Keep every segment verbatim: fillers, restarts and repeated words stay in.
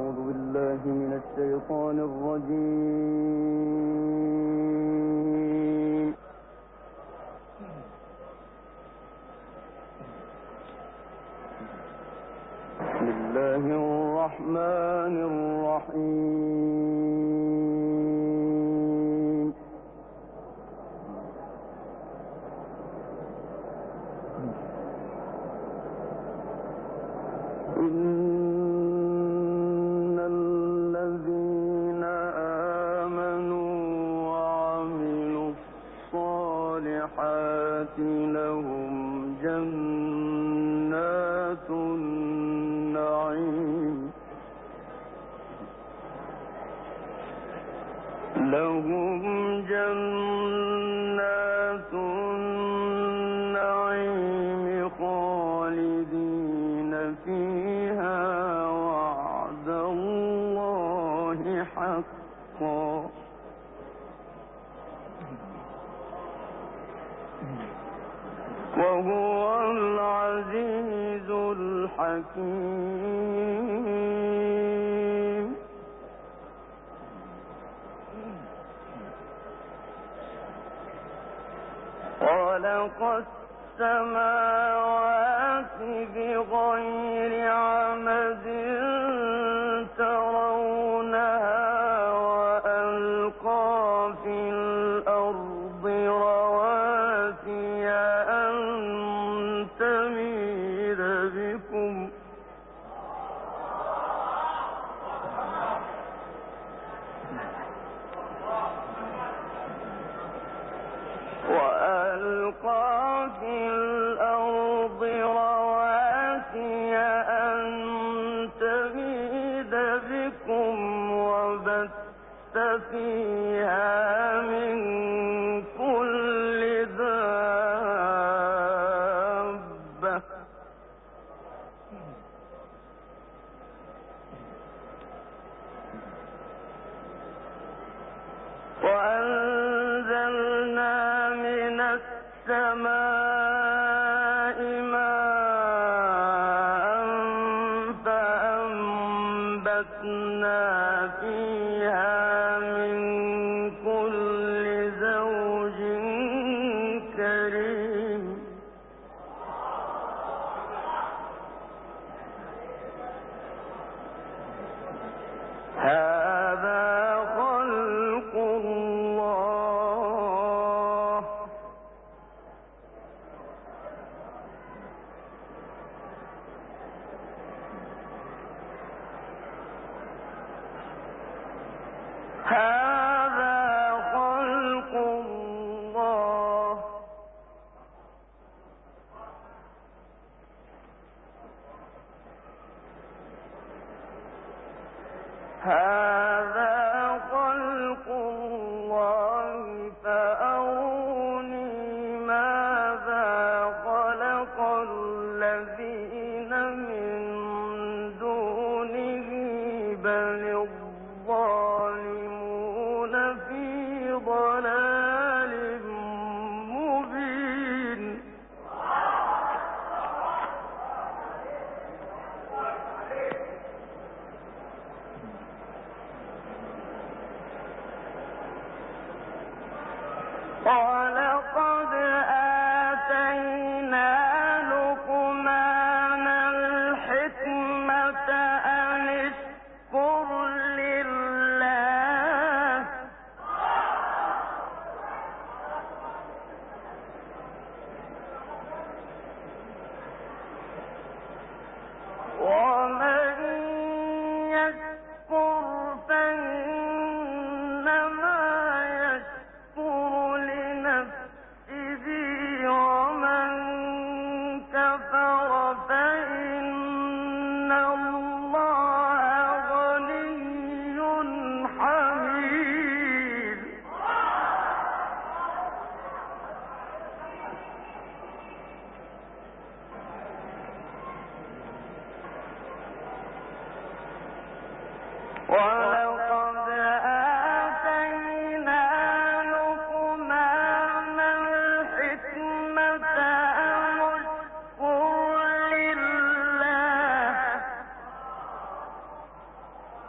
أعوذ بالله من الشيطان الرجيم. بسم الله الرحمن الرحيم. إن الذين آمنوا وعملوا الصالحات لهم جنات النعيم لهم جنات النعيم خالدين فيها وعد الله حقا وهو العزيز الحكيم. خلق السماوات بغير عمد ترونها وألقى في الأرض رواسي أن تميد بكم وألقى في الأرض رواسي أن تميد بكم وبث فيها من كل دابة وأنزلنا من السماء ماء فأنبتنا فيها من كل زوج كريم. هذا خلق الله هذا خلق الله هذا خلق الله فأروني ماذا خلق الذين من دونه بل الظالمون في ضلال مبين. ولقد آتينا لقمان الحكمة أن اشكر لله ومن يشكر فإنما يشكر لنفسه ومن كفر فإن الله غني حميد. ولقد آتينا لقمان الحكمة أن اشكر لله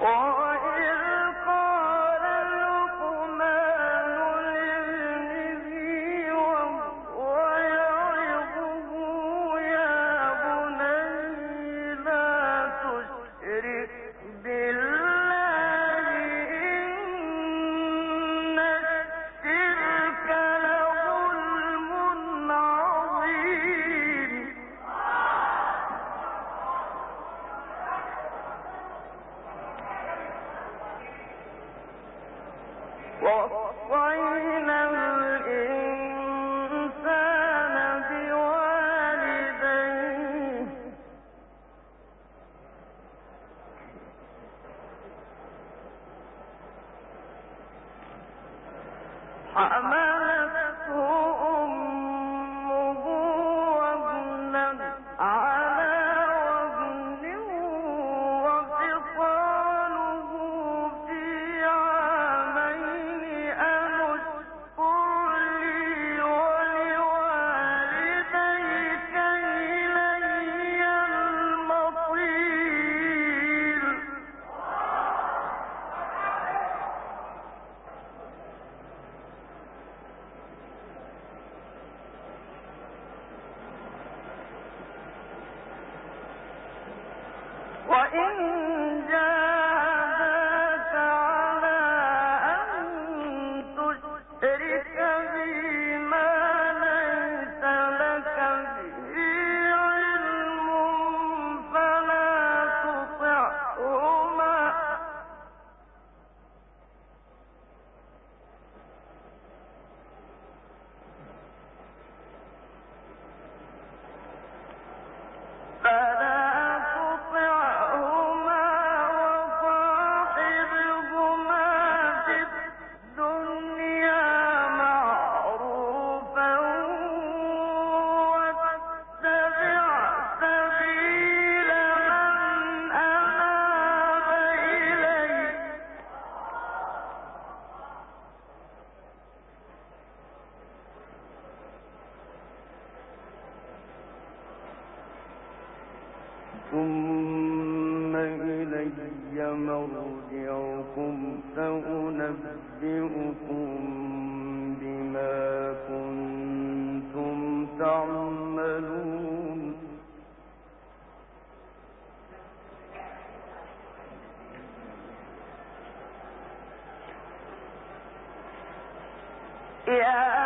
ثم إلي مرجعكم فأنبئكم بما كنتم تعملون. يا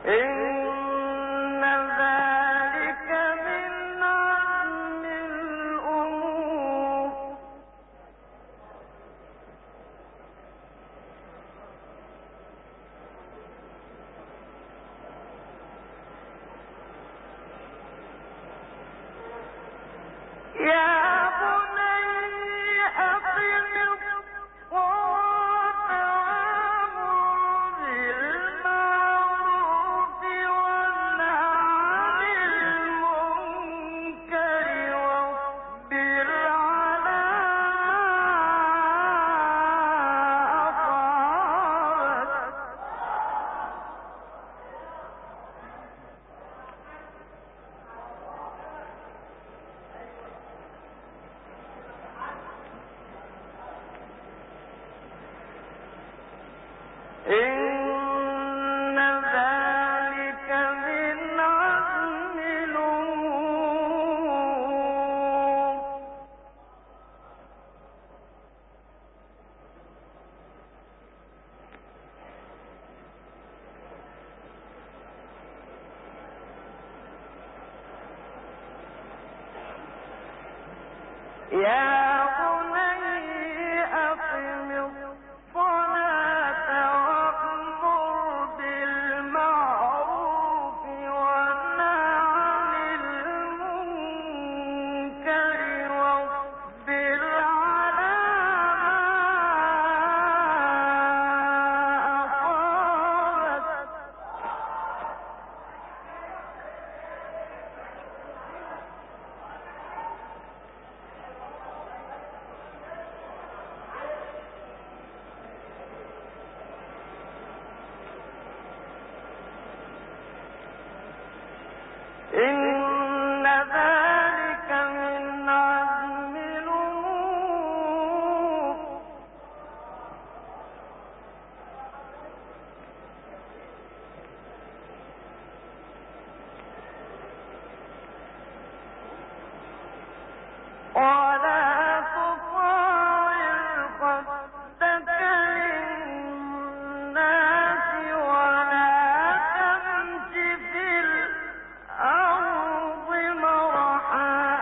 إن ذلك من عزم الأمور يا بني أقم الصلاة وأمر بالمعروف وانه عن المنكر واصبر على إن ذلك من عزم الأمور يا بني أقم الصلاة وأمر بالمعروف وانه عن المنكر واصبر على ما أصابك إن ذلك من عزم الأمور ولا تصاعر خدك للناس ولا تمش في الأرض مرحا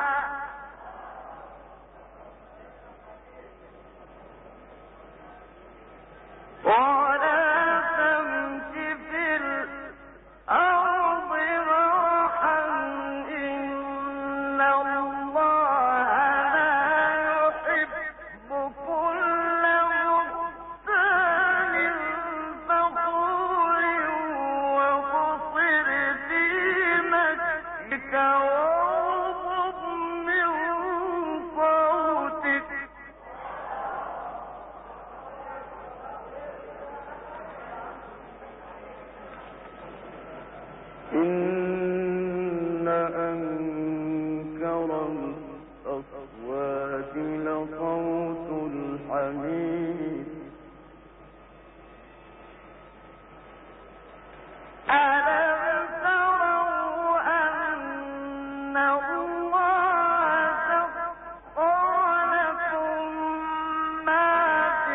ولا تمش في الأرض مرحا إن الله لا يحب كل مختال فخور وقصر في مشيك واغضض من صوتك إن أنكر الأصوات لصوت الحمير ألم تروا أن الله سخر لكم ما في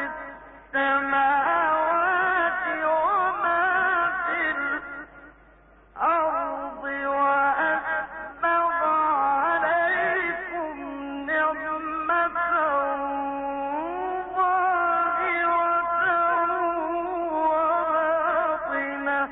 السماوات وما في الأرض وأسبغ عليكم نعمة ظاهرة وباطنة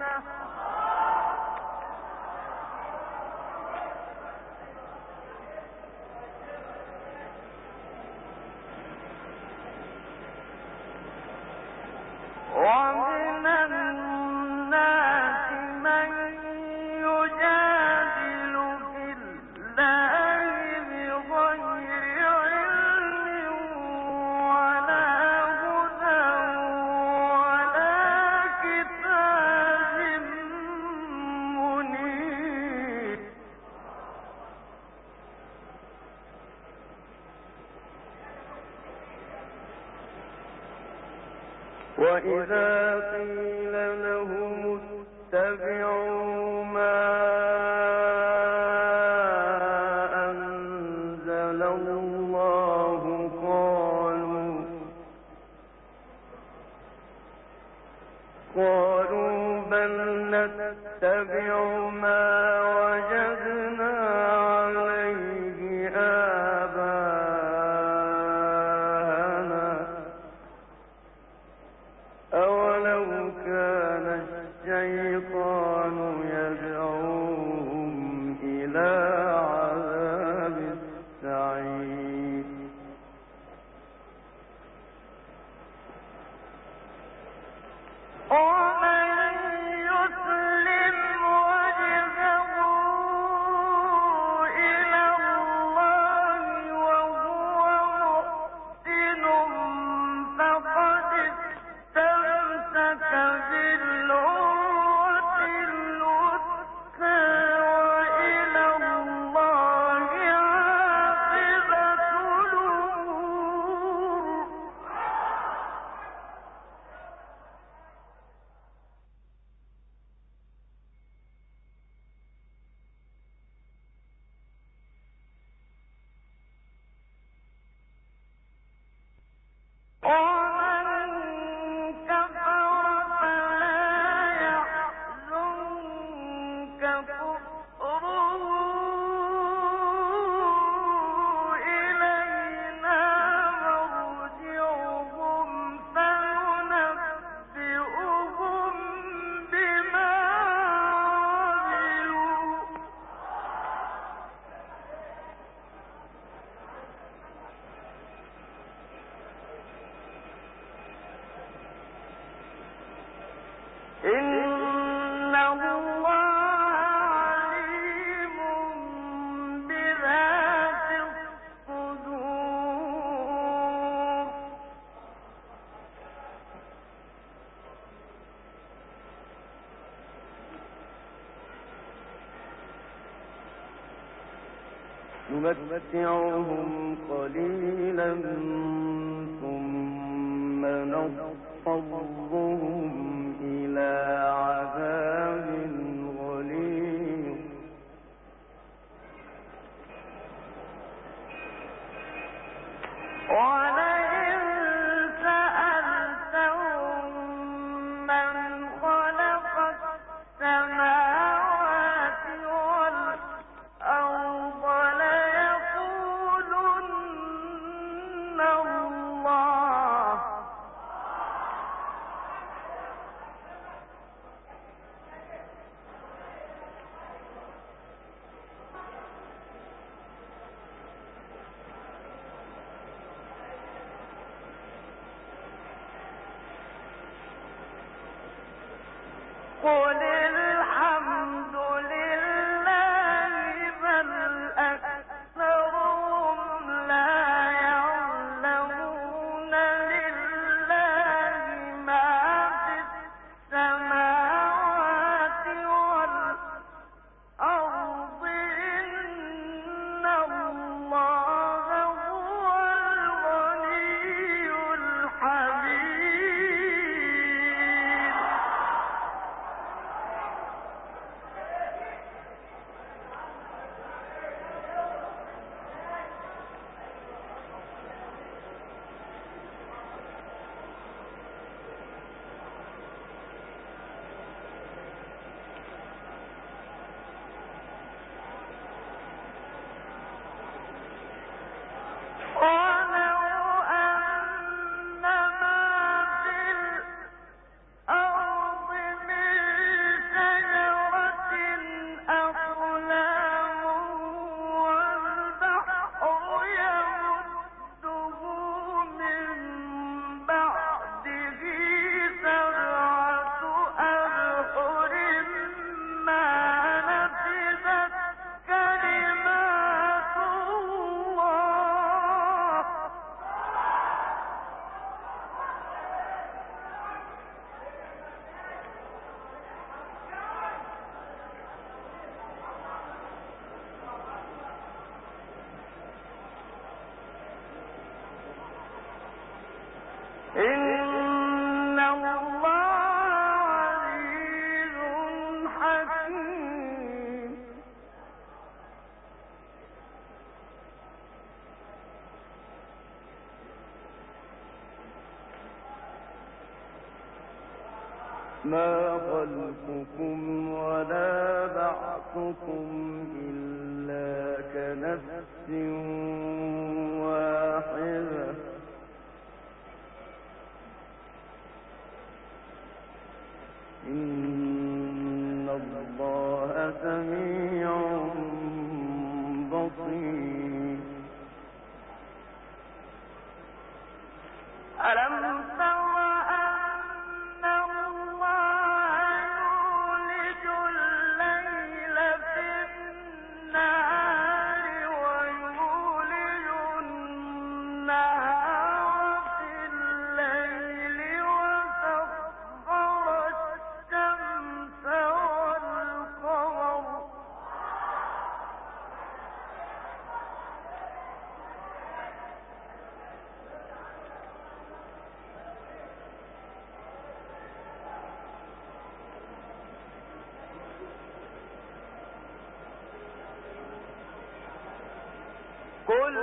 ومن الناس من يجادل في الله بغير علم ولا هدى ولا كتاب منير وإذا قيل لهم اتبعوا ما أنزل الله قالوا قالوا بل نتبع نتبع ما وجدنا عليه آباءنا أولو كان الشيطان يدعوهم إلى عذاب السعير ومن يسلم وجهه إلى الله وهو محسن فقد استمسك بالعروة الوثقى وإلى الله عاقبة الأمور. ومن كفر فلا يحزنك كفره إلينا مرجعهم فننبئهم بما عملوا. إن الله عليم بذات الصدور. نمتعهم قليلا ثم نضطرهم إلى عذاب غليظ ولئن سألتهم من خلق السماوات والأرض ليقولن الله. قل الحمد لله بل أكثرهم لا يعلمون لله ما في السماوات والأرض إن الله هو الغني الحميد. ولو أن ما في الأرض من شجرة أقلام والبحر يمده من بعده سبعة أبحر ما نفدت كلمات الله. إن الله عزيز حكيم. ما خلقكم ولا بعثكم إلا كنفس واحدة إن الله سميع بصير. ألم تر أن الله يولج الليل في النهار ويولج النهار في الليل وسخر الشمس والقمر كل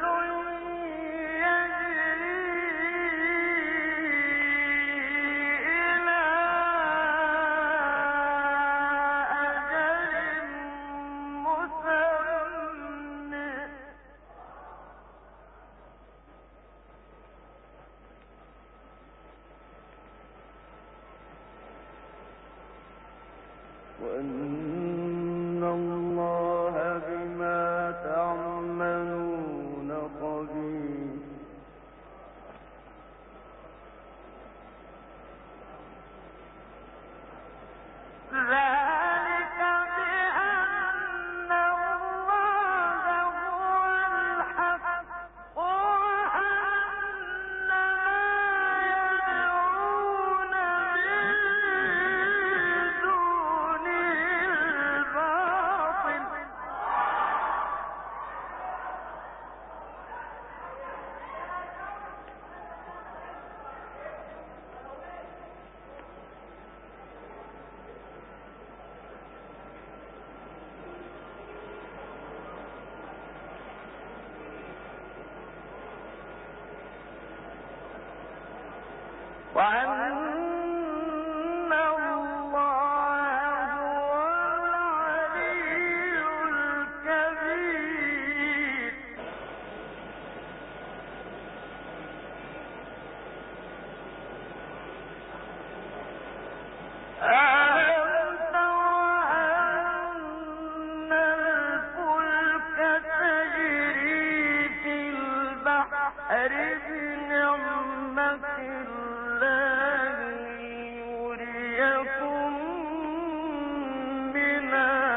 يجري إلى أجل مسمى وأن الله بما تعملون خبير. ذلك بأن الله هو الحق وأن ما يدعون من دونه الباطل وأن الله هو العلي الكبير. ألم تر أن الفلك تجري في البحر بنعمة الله ليريكم من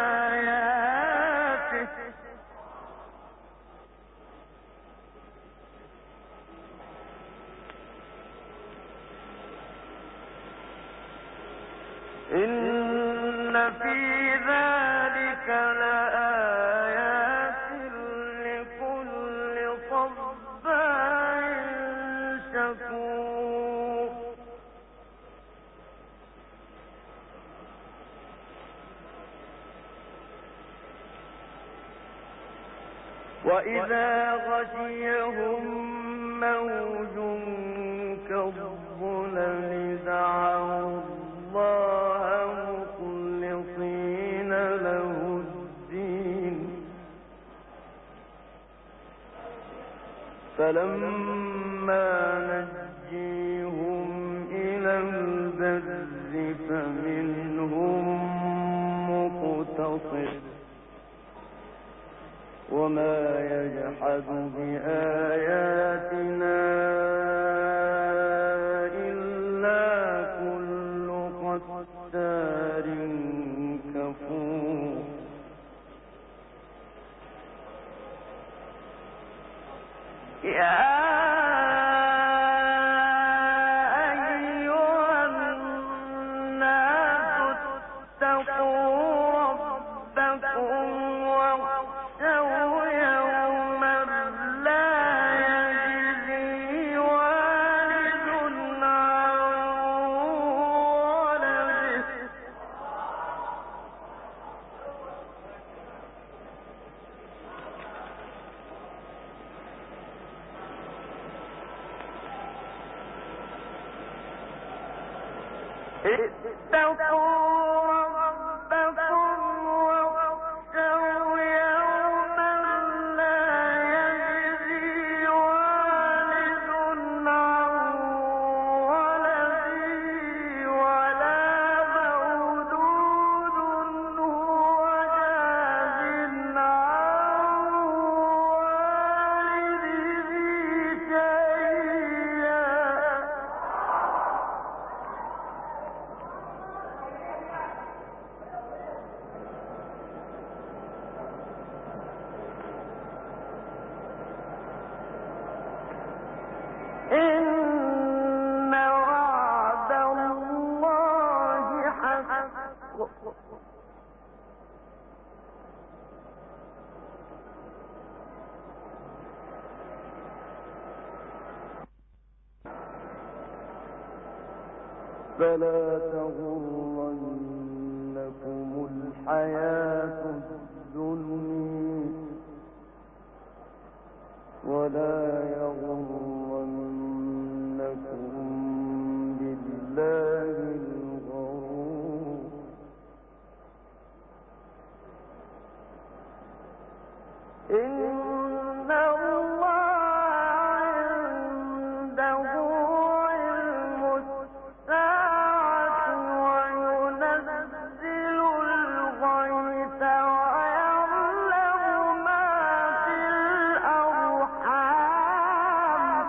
آياته إن في ذلك لآيات لكل صبار شكور. وإذا غشيهم موج كالظلل دعوا الله مخلصين له الدين فلما نجيهم إلى البر فمنهم مقتصد وما يجحد بآياتنا إلا كل ختار كفور. يا أيها الناس اتقوا ربكم واخشوا يوما لا يجزي والد عن ولده فلا تغرنكم الحياة الدنيا ولا يغرنكم بالله الغرور إن الله عنده علم الساعة وينزل الغيث ويعلم ما في الأرحام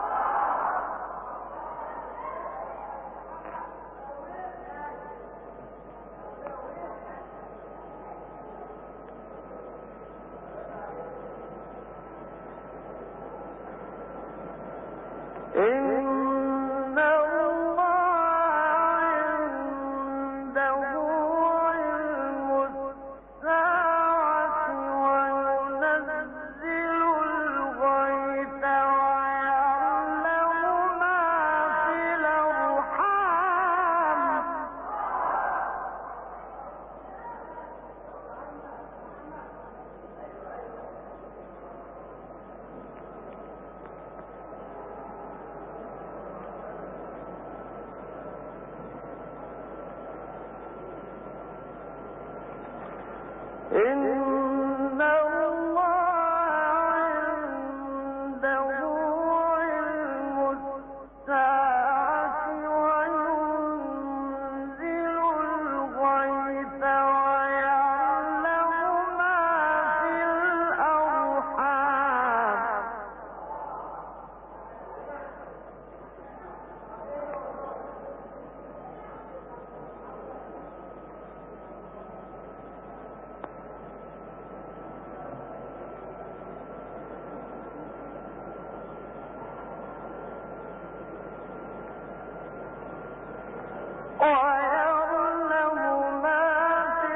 إن الله عنده علم الساعة وينزل الغيث ويعلم ما في الأرحام إن الله عنده علم الساعة وينزل الغيث ويعلم ما في الأرحام ويعلم ما في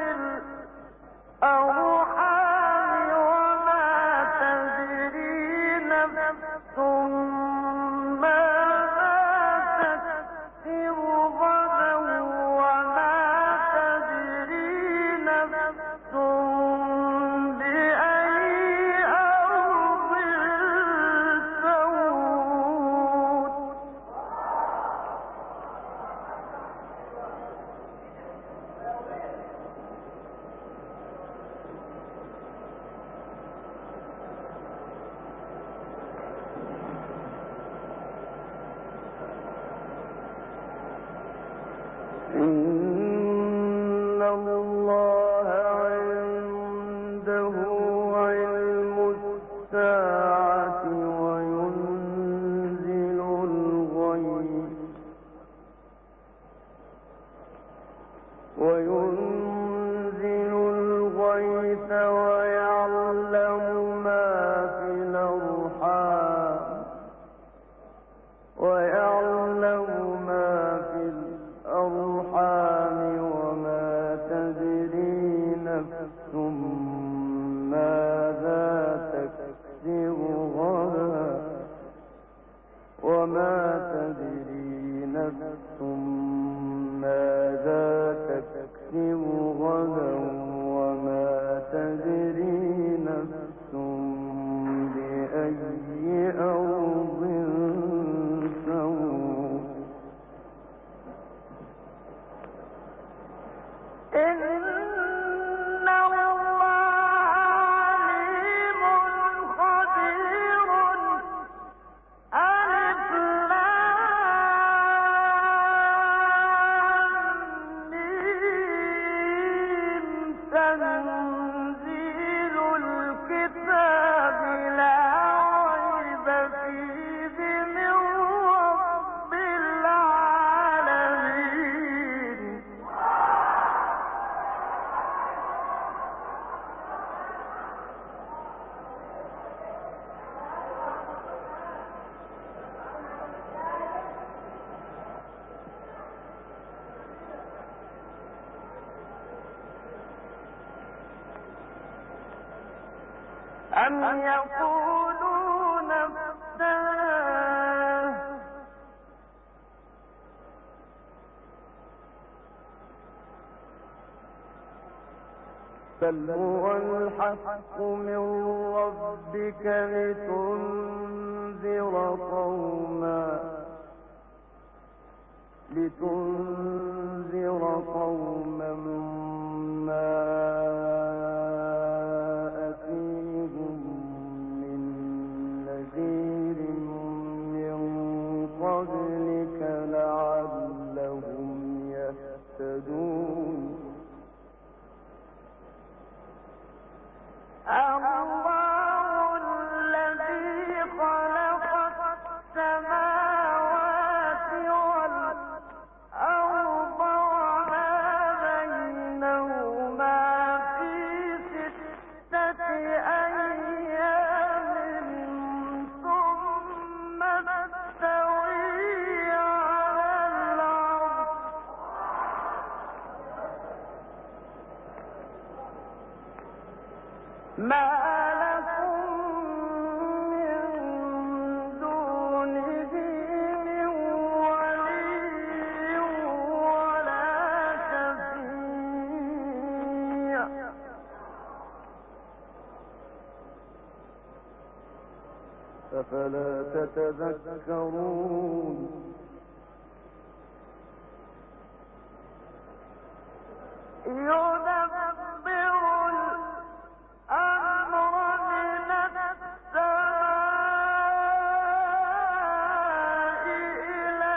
الأرحام وما تدري نفس ماذا تكسب غدا وما تدري نفس بأي أرض تموت إن الله عنده علم الساعة وينزل الغيث وينزل الغيث ويعلم ما في الأرحام ويعلم ما في الأرحام وما تدري نفس ماذا تكسب غدا وما تدري نفس ماذا تكسب غدا وما تدري نفس بأي أرض تموت تنزيل الكتاب لا ريب فيه من رب العالمين أم يقولون افتراه بل هو الحق من ربك لتنذر قوما لتنذر قوما ما أتيهم من نذير من قبلك لعلهم يهتدون الله الذي خلق السماوات والأرض وما بينهما في ستة أيام ثم استوى على العرش ما لكم من دونه من ولي ولا شفيع أفلا تتذكرون يدبر الأمر من السماء إلى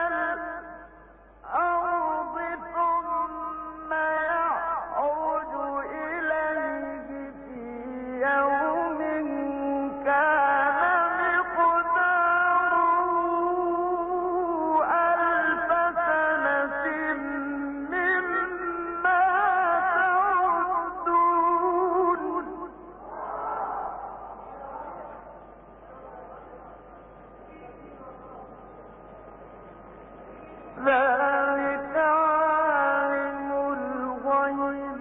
الأرض ثم يعرج إليه في يوم كان مقداره ألف سنة مما تعدون ذلك عالم الغيب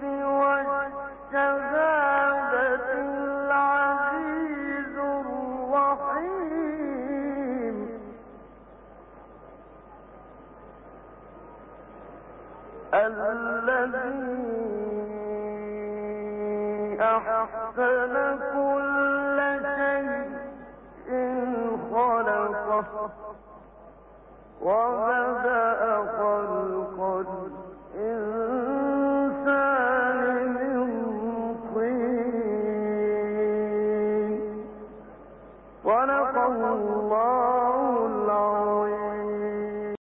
والشهادة العزيز الرحيم الذي أحسن كل شيء خلقه وبدأ